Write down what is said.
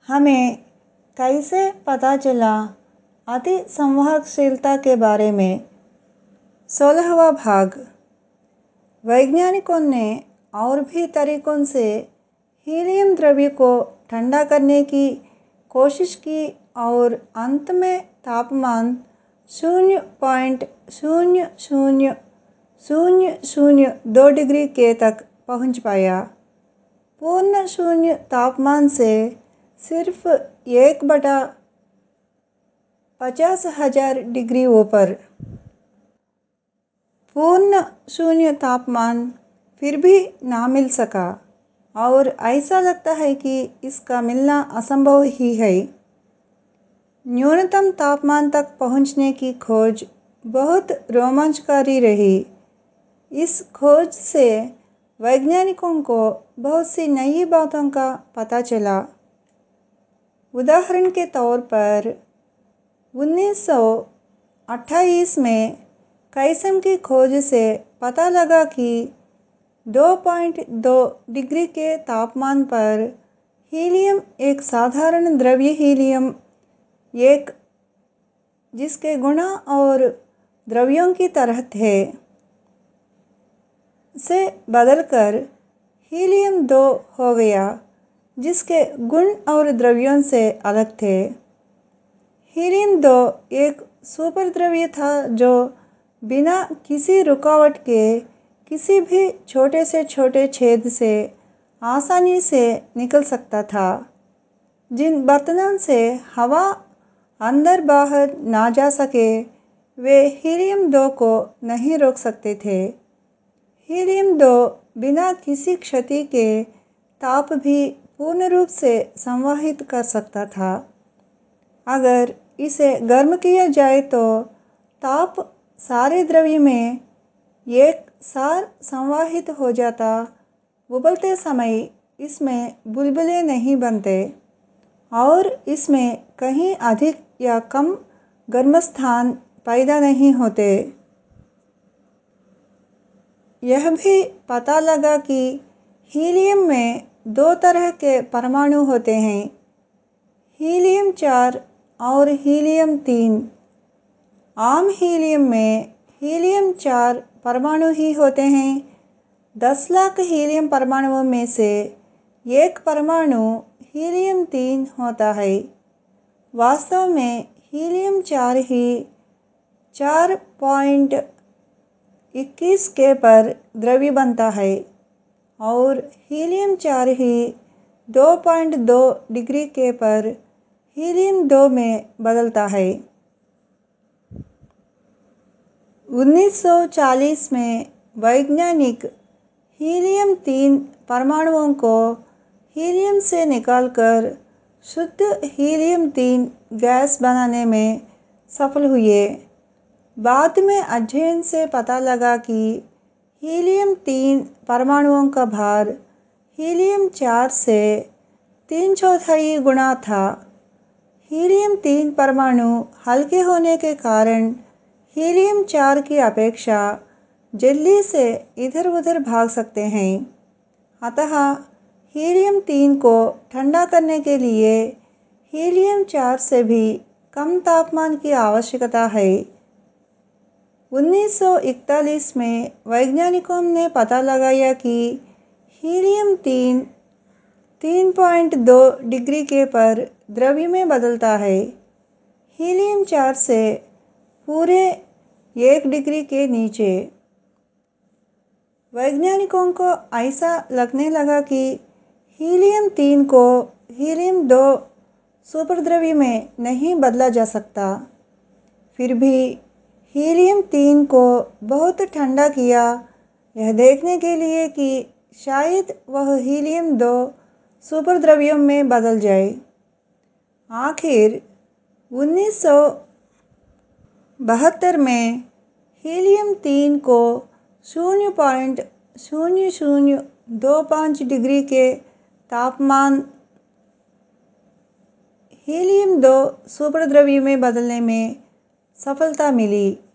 हमें कैसे पता चला अति संवाहकशीलता के बारे में। 16वां भाग। वैज्ञानिकों ने और भी तरीकों से हीलियम द्रव्य को ठंडा करने की कोशिश की और अंत में तापमान 0.00002 डिग्री के तक पहुंच पाया। पूर्ण शून्य तापमान से सिर्फ 1/50,000 डिग्री ऊपर। पूर्ण शून्य तापमान फिर भी ना मिल सका और ऐसा लगता है कि इसका मिलना असंभव ही है। न्यूनतम तापमान तक पहुंचने की खोज बहुत रोमांचकारी रही। इस खोज से वैज्ञानिकों को बहुत सी नई बातों का पता चला। उदाहरण के तौर पर 1928 में कैसम की खोज से पता लगा कि 2.2 डिग्री के तापमान पर हीलियम एक साधारण द्रव्य हीलियम एक जिसके गुण और द्रव्यों की तरह थे से बदलकर हीलियम 2 हो गया जिसके गुण और द्रव्यों से अलग थे। हीलियम 2 एक सुपर द्रव्य था जो बिना किसी रुकावट के किसी भी छोटे से छोटे छेद से आसानी से निकल सकता था। जिन बर्तनों से हवा अंदर बाहर ना जा सके वे हीलियम 2 को नहीं रोक सकते थे। हीलियम 2 बिना किसी क्षति के ताप भी पूर्ण रूप से संवाहित कर सकता था। अगर इसे गर्म किया जाए तो ताप सारे द्रव्य में एक सार संवाहित हो जाता। उबलते समय इसमें बुलबुले नहीं बनते और इसमें कहीं अधिक या कम गर्म स्थान पैदा नहीं होते। यह भी पता लगा कि हीलियम में 2 तरह के परमाणु होते हैं, हीलियम 4 और हीलियम 3। आम हीलियम में हीलियम 4 परमाणु ही होते हैं। 10 लाख हीलियम परमाणुओं में से एक परमाणु हीलियम 3 होता है। वास्तव में हीलियम 4 ही 4.21 के पर द्रव्य बनता है और हीलियम 4 ही 2.2 डिग्री के पर हीलियम 2 में बदलता है। 1940 में वैज्ञानिक हीलियम 3 परमाणुओं को हीलियम से निकालकर शुद्ध हीलियम 3 गैस बनाने में सफल हुए। बाद में अध्ययन से पता लगा कि हीलियम 3 परमाणुओं का भार हीलियम 4 से 3/4 गुना था। हीलियम 3 परमाणु हल्के होने के कारण हीलियम 4 की अपेक्षा जल्दी से इधर उधर भाग सकते हैं। अतः हीलियम 3 को ठंडा करने के लिए हीलियम 4 से भी कम तापमान की आवश्यकता है। 1941 में वैज्ञानिकों ने पता लगाया कि हीलियम 3 3.2 डिग्री के पर द्रव्य में बदलता है, हीलियम 4 से पूरे 1 डिग्री के नीचे। वैज्ञानिकों को ऐसा लगने लगा कि हीलियम 3 को हीलियम 2 सुपरद्रव्य में नहीं बदला जा सकता। फिर भी हीलियम 3 को बहुत ठंडा किया यह देखने के लिए कि शायद वह हीलियम 2 सुपरद्रव्यों में बदल जाए। आखिर 1972 में हीलियम 3 को 0.0025 डिग्री के तापमान हीलियम 2 सुपरद्रव्य में बदलने में सफलता मिली।